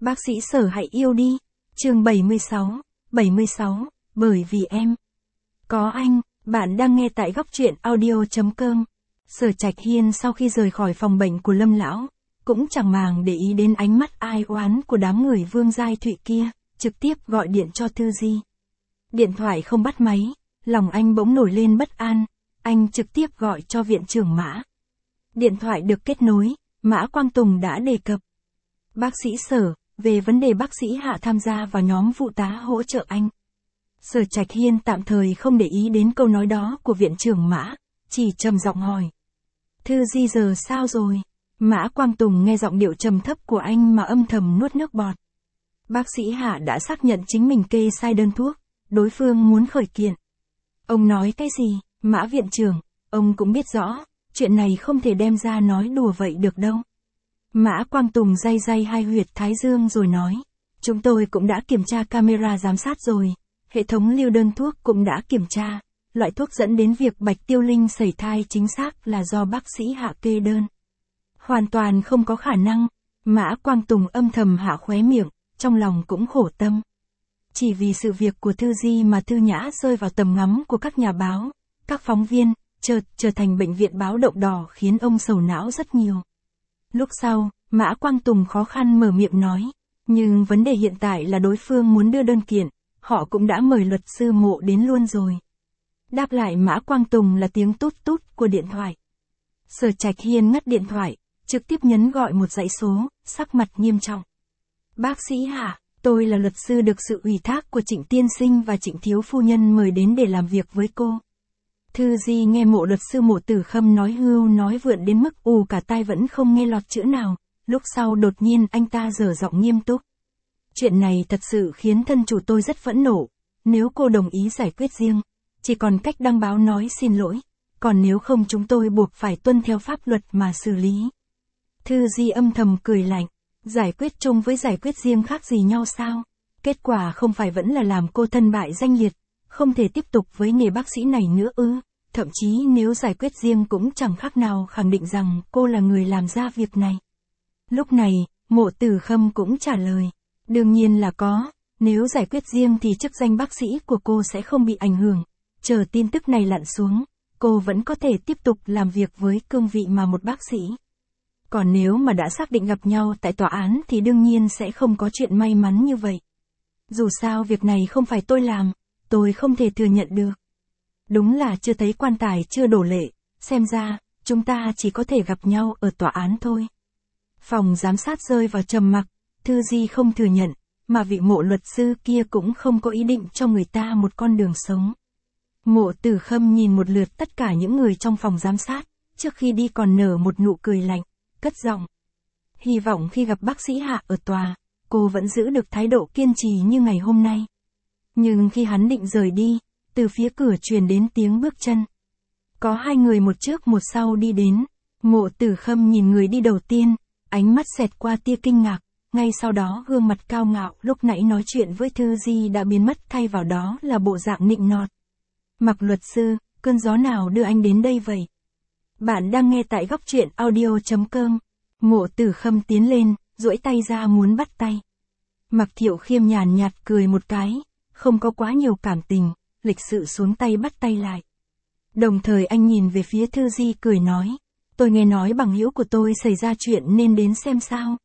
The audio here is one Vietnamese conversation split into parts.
Bác sĩ Sở hãy yêu đi. Chương 76, bởi vì em. Có anh, bạn đang nghe tại góc truyện audio.com. Sở Trạch Hiên sau khi rời khỏi phòng bệnh của Lâm lão, cũng chẳng màng để ý đến ánh mắt ai oán của đám người Vương Giai Thụy kia, trực tiếp gọi điện cho Thư Di. Điện thoại không bắt máy, lòng anh bỗng nổi lên bất an, anh trực tiếp gọi cho viện trưởng Mã. Điện thoại được kết nối, Mã Quang Tùng đã đề cập. Bác sĩ Sở, về vấn đề bác sĩ Hạ tham gia vào nhóm vụ tá hỗ trợ anh. Sở Trạch Hiên tạm thời không để ý đến câu nói đó của viện trưởng Mã, chỉ trầm giọng hỏi. Thư Di giờ sao rồi? Mã Quang Tùng nghe giọng điệu trầm thấp của anh mà âm thầm nuốt nước bọt. Bác sĩ Hạ đã xác nhận chính mình kê sai đơn thuốc, đối phương muốn khởi kiện. Ông nói cái gì? Mã viện trưởng, ông cũng biết rõ, chuyện này không thể đem ra nói đùa vậy được đâu. Mã Quang Tùng day day hai huyệt thái dương rồi nói, chúng tôi cũng đã kiểm tra camera giám sát rồi, hệ thống lưu đơn thuốc cũng đã kiểm tra, loại thuốc dẫn đến việc Bạch Tiêu Linh sẩy thai chính xác là do bác sĩ Hạ kê đơn. Hoàn toàn không có khả năng. Mã Quang Tùng âm thầm hạ khóe miệng, trong lòng cũng khổ tâm. Chỉ vì sự việc của Thư Di mà Thư Nhã rơi vào tầm ngắm của các nhà báo, các phóng viên, trở thành bệnh viện báo động đỏ khiến ông sầu não rất nhiều. Lúc sau, Mã Quang Tùng khó khăn mở miệng nói, nhưng vấn đề hiện tại là đối phương muốn đưa đơn kiện, họ cũng đã mời luật sư Mộ đến luôn rồi. Đáp lại Mã Quang Tùng là tiếng tút tút của điện thoại. Sở Trạch Hiên ngắt điện thoại, trực tiếp nhấn gọi một dãy số, sắc mặt nghiêm trọng. Bác sĩ Hạ, tôi là luật sư được sự ủy thác của Trịnh Tiên Sinh và Trịnh Thiếu Phu Nhân mời đến để làm việc với cô. Thư Di nghe Mộ luật sư Mộ Tử Khâm nói hưu nói vượn đến mức ù cả tai vẫn không nghe lọt chữ nào, lúc sau đột nhiên anh ta dở giọng nghiêm túc. Chuyện này thật sự khiến thân chủ tôi rất phẫn nộ, nếu cô đồng ý giải quyết riêng, chỉ còn cách đăng báo nói xin lỗi, còn nếu không chúng tôi buộc phải tuân theo pháp luật mà xử lý. Thư Di âm thầm cười lạnh, giải quyết chung với giải quyết riêng khác gì nhau sao? Kết quả không phải vẫn là làm cô thân bại danh liệt, không thể tiếp tục với nghề bác sĩ này nữa ư? Thậm chí nếu giải quyết riêng cũng chẳng khác nào khẳng định rằng cô là người làm ra việc này. Lúc này, Mộ Tử Khâm cũng trả lời, đương nhiên là có, nếu giải quyết riêng thì chức danh bác sĩ của cô sẽ không bị ảnh hưởng, chờ tin tức này lặn xuống, cô vẫn có thể tiếp tục làm việc với cương vị mà một bác sĩ. Còn nếu mà đã xác định gặp nhau tại tòa án thì đương nhiên sẽ không có chuyện may mắn như vậy. Dù sao việc này không phải tôi làm, tôi không thể thừa nhận được. Đúng là chưa thấy quan tài chưa đổ lệ, xem ra, chúng ta chỉ có thể gặp nhau ở tòa án thôi. Phòng giám sát rơi vào trầm mặc, Thư Di không thừa nhận, mà vị Mộ luật sư kia cũng không có ý định cho người ta một con đường sống. Mộ Tử Khâm nhìn một lượt tất cả những người trong phòng giám sát, trước khi đi còn nở một nụ cười lạnh, cất giọng. Hy vọng khi gặp bác sĩ Hạ ở tòa, cô vẫn giữ được thái độ kiên trì như ngày hôm nay. Nhưng khi hắn định rời đi, từ phía cửa truyền đến tiếng bước chân. Có hai người một trước một sau đi đến, Mộ Tử Khâm nhìn người đi đầu tiên, ánh mắt xẹt qua tia kinh ngạc, ngay sau đó gương mặt cao ngạo lúc nãy nói chuyện với Thư Di đã biến mất thay vào đó là bộ dạng nịnh nọt. Mặc luật sư, cơn gió nào đưa anh đến đây vậy? Bạn đang nghe tại góc truyện audio.com. Mộ Tử Khâm tiến lên, duỗi tay ra muốn bắt tay. Mặc Thiệu Khiêm nhàn nhạt cười một cái, không có quá nhiều cảm tình, lịch sự xuống tay bắt tay lại. Đồng thời anh nhìn về phía Thư Di cười nói, tôi nghe nói bằng hữu của tôi xảy ra chuyện nên đến xem sao.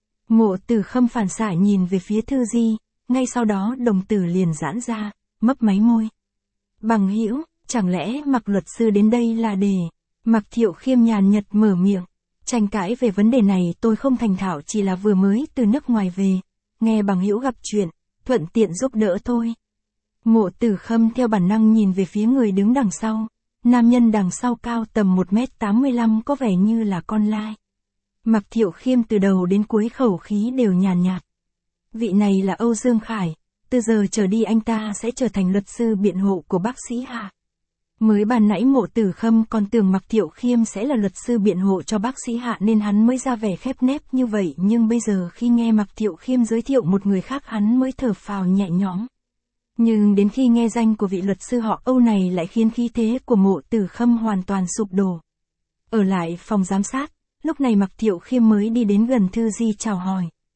Mộ Tử Khâm phản xạ nhìn về phía Thư Di, ngay sau đó đồng tử liền giãn ra, mấp máy môi. Bằng hữu, chẳng lẽ Mặc luật sư đến đây là để... Mặc Thiệu Khiêm nhàn nhật mở miệng, tranh cãi về vấn đề này tôi không thành thạo, chỉ là vừa mới từ nước ngoài về, nghe bằng hữu gặp chuyện, thuận tiện giúp đỡ thôi. Mộ Tử Khâm theo bản năng nhìn về phía người đứng đằng sau, nam nhân đằng sau cao tầm 1m85 có vẻ như là con lai. Mặc Thiệu Khiêm từ đầu đến cuối khẩu khí đều nhàn nhạt. Vị này là Âu Dương Khải, từ giờ trở đi anh ta sẽ trở thành luật sư biện hộ của bác sĩ Hạ. Mới ban nãy Mộ Tử Khâm còn tưởng Mặc Thiệu Khiêm sẽ là luật sư biện hộ cho bác sĩ Hạ nên hắn mới ra vẻ khép nép như vậy, nhưng bây giờ khi nghe Mặc Thiệu Khiêm giới thiệu một người khác hắn mới thở phào nhẹ nhõm. Nhưng đến khi nghe danh của vị luật sư họ Âu này lại khiến khí thế của Mộ Tử Khâm hoàn toàn sụp đổ. Ở lại phòng giám sát, lúc này Mặc Thiệu Khiêm mới đi đến gần Thư Di chào hỏi.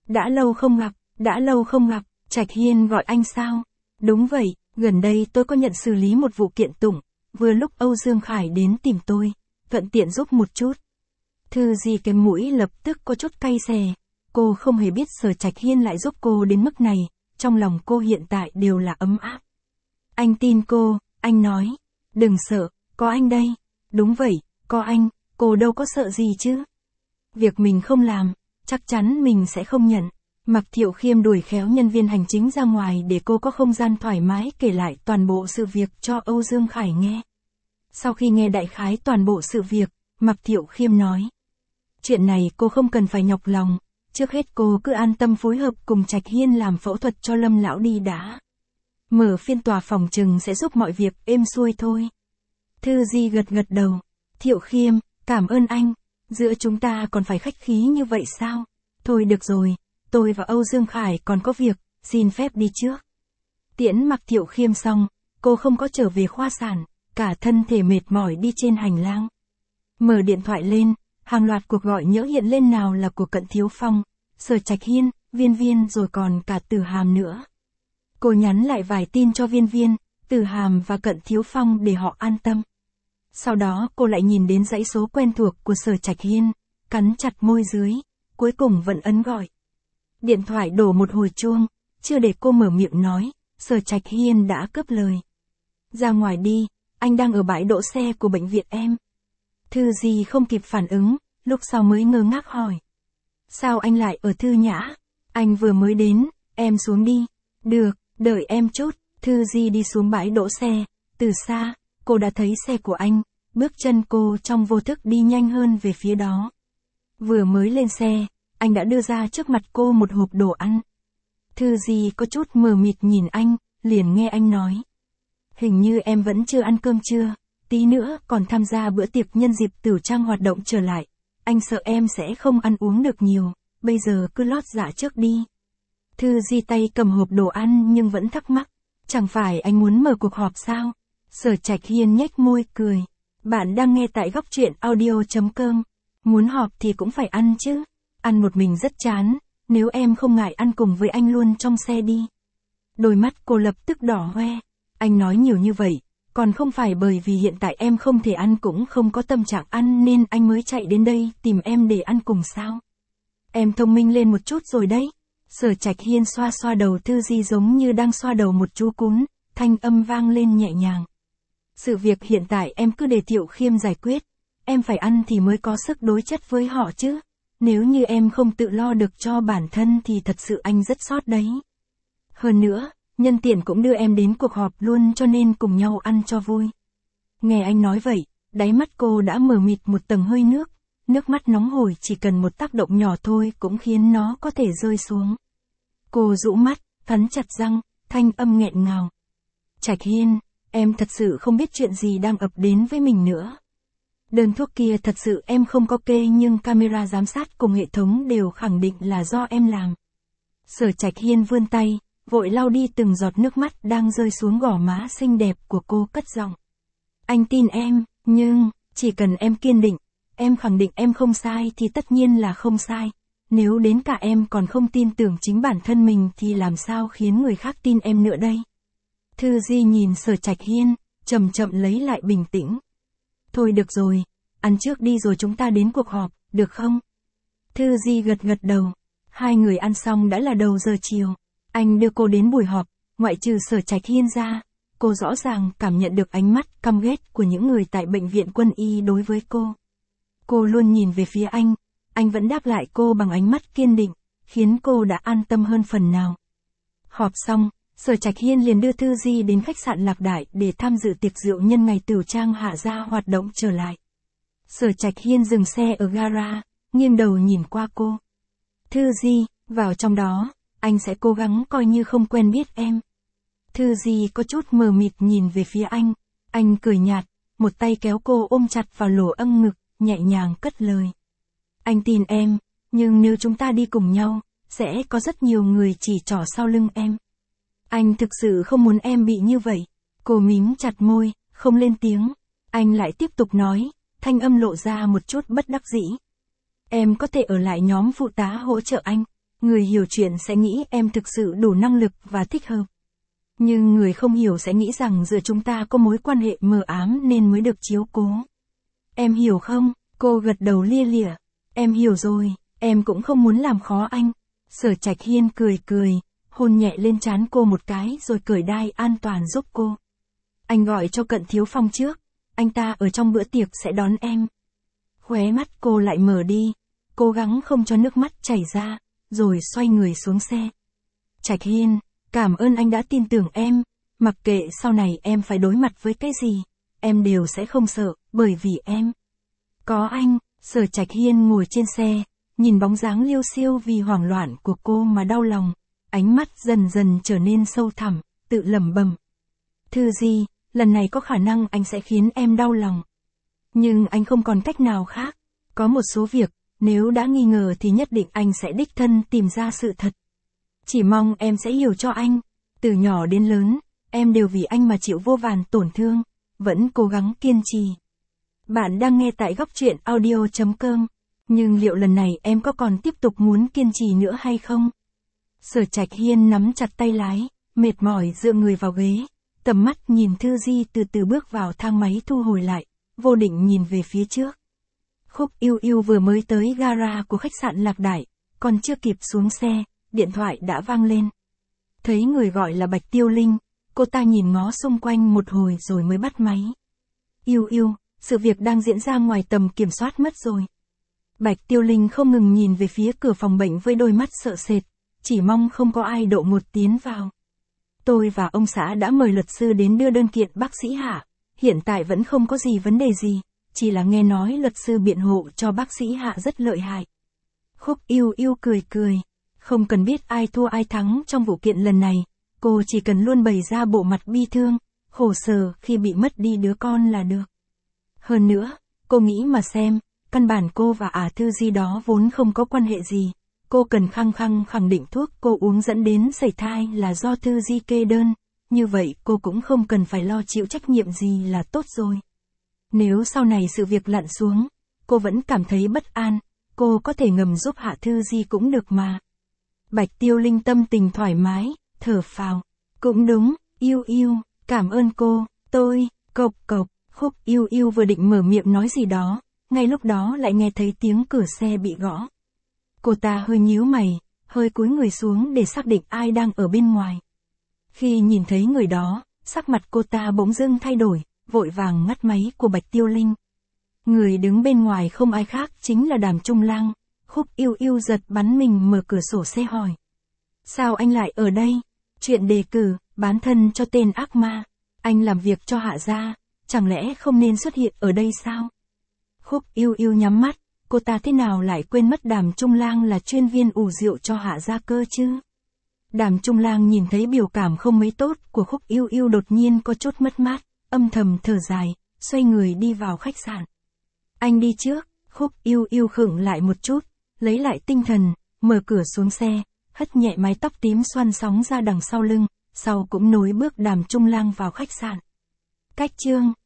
đã lâu không gặp, Trạch Hiên gọi anh sao? Đúng vậy, gần đây tôi có nhận xử lý một vụ kiện tụng, vừa lúc Âu Dương Khải đến tìm tôi, thuận tiện giúp một chút. Thư Di cái mũi lập tức có chút cay xè, cô không hề biết Sở Trạch Hiên lại giúp cô đến mức này, trong lòng cô hiện tại đều là ấm áp. Anh tin cô, anh nói, đừng sợ, có anh đây. Đúng vậy, có anh, cô đâu có sợ gì chứ. Việc mình không làm, chắc chắn mình sẽ không nhận. Mạc Thiệu Khiêm đuổi khéo nhân viên hành chính ra ngoài để cô có không gian thoải mái kể lại toàn bộ sự việc cho Âu Dương Khải nghe. Sau khi nghe đại khái toàn bộ sự việc, Mạc Thiệu Khiêm nói. Chuyện này cô không cần phải nhọc lòng, trước hết cô cứ an tâm phối hợp cùng Trạch Hiên làm phẫu thuật cho Lâm lão đi đã. Mở phiên tòa phòng trừng sẽ giúp mọi việc êm xuôi thôi. Thư Di gật gật đầu. Thiệu Khiêm, cảm ơn anh. Giữa chúng ta còn phải khách khí như vậy sao? Thôi được rồi, tôi và Âu Dương Khải còn có việc, xin phép đi trước. Tiễn Mạc Thiệu Khiêm xong, cô không có trở về khoa sản, cả thân thể mệt mỏi đi trên hành lang. Mở điện thoại lên, hàng loạt cuộc gọi nhỡ hiện lên, nào là của Cận Thiếu Phong, Sở Trạch Hiên, Viên Viên rồi còn cả Tử Hàm nữa. Cô nhắn lại vài tin cho Viên Viên, Tử Hàm và Cận Thiếu Phong để họ an tâm. Sau đó cô lại nhìn đến dãy số quen thuộc của Sở Trạch Hiên, cắn chặt môi dưới, cuối cùng vẫn ấn gọi. Điện thoại đổ một hồi chuông, chưa để cô mở miệng nói, Sở Trạch Hiên đã cướp lời. Ra ngoài đi, anh đang ở bãi đỗ xe của bệnh viện em. Thư Di không kịp phản ứng, lúc sau mới ngơ ngác hỏi. Sao anh lại ở Thư Nhã? Anh vừa mới đến, em xuống đi. Được, đợi em chút. Thư Di đi xuống bãi đỗ xe, từ xa, cô đã thấy xe của anh, bước chân cô trong vô thức đi nhanh hơn về phía đó. Vừa mới lên xe, anh đã đưa ra trước mặt cô một hộp đồ ăn. Thư Di có chút mờ mịt nhìn anh, liền nghe anh nói. Hình như em vẫn chưa ăn cơm trưa, tí nữa còn tham gia bữa tiệc nhân dịp Tửu Trang hoạt động trở lại. Anh sợ em sẽ không ăn uống được nhiều, bây giờ cứ lót dạ trước đi. Thư Di tay cầm hộp đồ ăn nhưng vẫn thắc mắc, chẳng phải anh muốn mở cuộc họp sao? Sở Trạch Hiên nhếch môi cười. Bạn đang nghe tại góc truyện audio.com. Muốn họp thì cũng phải ăn chứ. Ăn một mình rất chán, nếu em không ngại ăn cùng với anh luôn trong xe đi. Đôi mắt cô lập tức đỏ hoe. Anh nói nhiều như vậy, còn không phải bởi vì hiện tại em không thể ăn cũng không có tâm trạng ăn nên anh mới chạy đến đây tìm em để ăn cùng sao? Em thông minh lên một chút rồi đấy. Sở Trạch Hiên xoa xoa đầu Thư Di giống như đang xoa đầu một chú cún, thanh âm vang lên nhẹ nhàng. Sự việc hiện tại em cứ để Thiệu Khiêm giải quyết, em phải ăn thì mới có sức đối chất với họ chứ. Nếu như em không tự lo được cho bản thân thì thật sự anh rất sót đấy. Hơn nữa, nhân tiện cũng đưa em đến cuộc họp luôn cho nên cùng nhau ăn cho vui. Nghe anh nói vậy, đáy mắt cô đã mờ mịt một tầng hơi nước mắt nóng hổi chỉ cần một tác động nhỏ thôi cũng khiến nó có thể rơi xuống. Cô rũ mắt, cắn chặt răng, thanh âm nghẹn ngào. Trạch Hiên, em thật sự không biết chuyện gì đang ập đến với mình nữa. Đơn thuốc kia thật sự em không có kê nhưng camera giám sát cùng hệ thống đều khẳng định là do em làm. Sở Trạch Hiên vươn tay, vội lau đi từng giọt nước mắt đang rơi xuống gò má xinh đẹp của cô, cất giọng. Anh tin em, nhưng, chỉ cần em kiên định, em khẳng định em không sai thì tất nhiên là không sai. Nếu đến cả em còn không tin tưởng chính bản thân mình thì làm sao khiến người khác tin em nữa đây? Thư Di nhìn Sở Trạch Hiên, chậm chậm lấy lại bình tĩnh. Thôi được rồi, ăn trước đi rồi chúng ta đến cuộc họp, được không? Thư Di gật gật đầu. Hai người ăn xong đã là đầu giờ chiều. Anh đưa cô đến buổi họp, ngoại trừ Sở Trạch Hiên ra, cô rõ ràng cảm nhận được ánh mắt căm ghét của những người tại bệnh viện Quân y đối với cô. Cô luôn nhìn về phía anh vẫn đáp lại cô bằng ánh mắt kiên định, khiến cô đã an tâm hơn phần nào. Họp xong, Sở Trạch Hiên liền đưa Thư Di đến khách sạn Lạc Đại để tham dự tiệc rượu nhân ngày Tửu Trang Hạ Gia hoạt động trở lại. Sở Trạch Hiên dừng xe ở gara, nghiêng đầu nhìn qua cô. Thư Di, vào trong đó, anh sẽ cố gắng coi như không quen biết em. Thư Di có chút mờ mịt nhìn về phía anh cười nhạt, một tay kéo cô ôm chặt vào lỗ âng ngực, nhẹ nhàng cất lời. Anh tin em, nhưng nếu chúng ta đi cùng nhau, sẽ có rất nhiều người chỉ trỏ sau lưng em. Anh thực sự không muốn em bị như vậy. Cô mím chặt môi, không lên tiếng. Anh lại tiếp tục nói, thanh âm lộ ra một chút bất đắc dĩ. Em có thể ở lại nhóm phụ tá hỗ trợ anh. Người hiểu chuyện sẽ nghĩ em thực sự đủ năng lực và thích hợp. Nhưng người không hiểu sẽ nghĩ rằng giữa chúng ta có mối quan hệ mờ ám nên mới được chiếu cố. Em hiểu không? Cô gật đầu lia lịa. Em hiểu rồi, em cũng không muốn làm khó anh. Sở Trạch Hiên cười cười, hôn nhẹ lên trán cô một cái rồi cởi đai an toàn giúp cô. Anh gọi cho Cận Thiếu Phong trước, anh ta ở trong bữa tiệc sẽ đón em. Khóe mắt cô lại mở đi, cố gắng không cho nước mắt chảy ra, rồi xoay người xuống xe. Trạch Hiên, cảm ơn anh đã tin tưởng em, mặc kệ sau này em phải đối mặt với cái gì, em đều sẽ không sợ, bởi vì em có anh. Sở Trạch Hiên ngồi trên xe, nhìn bóng dáng liêu xiêu vì hoảng loạn của cô mà đau lòng, ánh mắt dần dần trở nên sâu thẳm, tự lẩm bẩm. Thư Di, lần này có khả năng anh sẽ khiến em đau lòng. Nhưng anh không còn cách nào khác, có một số việc, nếu đã nghi ngờ thì nhất định anh sẽ đích thân tìm ra sự thật. Chỉ mong em sẽ hiểu cho anh, từ nhỏ đến lớn, em đều vì anh mà chịu vô vàn tổn thương, vẫn cố gắng kiên trì. Bạn đang nghe tại góc truyện audio.com, nhưng liệu lần này em có còn tiếp tục muốn kiên trì nữa hay không? Sở Trạch Hiên nắm chặt tay lái, mệt mỏi dựa người vào ghế, tầm mắt nhìn Thư Di từ từ bước vào thang máy thu hồi lại, vô định nhìn về phía trước. Khúc Yêu Yêu vừa mới tới gara của khách sạn Lạc Đại, còn chưa kịp xuống xe, điện thoại đã vang lên. Thấy người gọi là Bạch Tiêu Linh, cô ta nhìn ngó xung quanh một hồi rồi mới bắt máy. Yêu Yêu, sự việc đang diễn ra ngoài tầm kiểm soát mất rồi. Bạch Tiêu Linh không ngừng nhìn về phía cửa phòng bệnh với đôi mắt sợ sệt, chỉ mong không có ai đột ngột tiến vào. Tôi và ông xã đã mời luật sư đến đưa đơn kiện bác sĩ Hạ, hiện tại vẫn không có gì vấn đề gì, chỉ là nghe nói luật sư biện hộ cho bác sĩ Hạ rất lợi hại. Khúc Yêu Yêu cười cười, không cần biết ai thua ai thắng trong vụ kiện lần này, cô chỉ cần luôn bày ra bộ mặt bi thương, khổ sở khi bị mất đi đứa con là được. Hơn nữa, cô nghĩ mà xem, căn bản cô và Thư Di đó vốn không có quan hệ gì, cô cần khăng khẳng định thuốc cô uống dẫn đến sẩy thai là do Thư Di kê đơn, như vậy cô cũng không cần phải lo chịu trách nhiệm gì là tốt rồi. Nếu sau này sự việc lặn xuống, cô vẫn cảm thấy bất an, cô có thể ngầm giúp Hạ Thư Di cũng được mà. Bạch Tiêu Linh tâm tình thoải mái, thở phào. Cũng đúng, Yêu Yêu, cảm ơn cô, cộc cộc. Khúc Yêu Yêu vừa định mở miệng nói gì đó, ngay lúc đó lại nghe thấy tiếng cửa xe bị gõ. Cô ta hơi nhíu mày, hơi cúi người xuống để xác định ai đang ở bên ngoài. Khi nhìn thấy người đó, sắc mặt cô ta bỗng dưng thay đổi, vội vàng ngắt máy của Bạch Tiêu Linh. Người đứng bên ngoài không ai khác chính là Đàm Trung Lang. Khúc Yêu Yêu giật bắn mình mở cửa sổ xe hỏi. Sao anh lại ở đây? Chuyện đề cử, bán thân cho tên ác ma. Anh làm việc cho Hạ gia, chẳng lẽ không nên xuất hiện ở đây sao? Khúc Yêu Yêu nhắm mắt, cô ta thế nào lại quên mất Đàm Trung Lang là chuyên viên ủ rượu cho Hạ gia cơ chứ? Đàm Trung Lang nhìn thấy biểu cảm không mấy tốt của Khúc Yêu Yêu đột nhiên có chút mất mát, âm thầm thở dài, xoay người đi vào khách sạn. Anh đi trước. Khúc Yêu Yêu khựng lại một chút, lấy lại tinh thần, mở cửa xuống xe, hất nhẹ mái tóc tím xoăn sóng ra đằng sau lưng, sau cũng nối bước Đàm Trung Lang vào khách sạn. Cách chương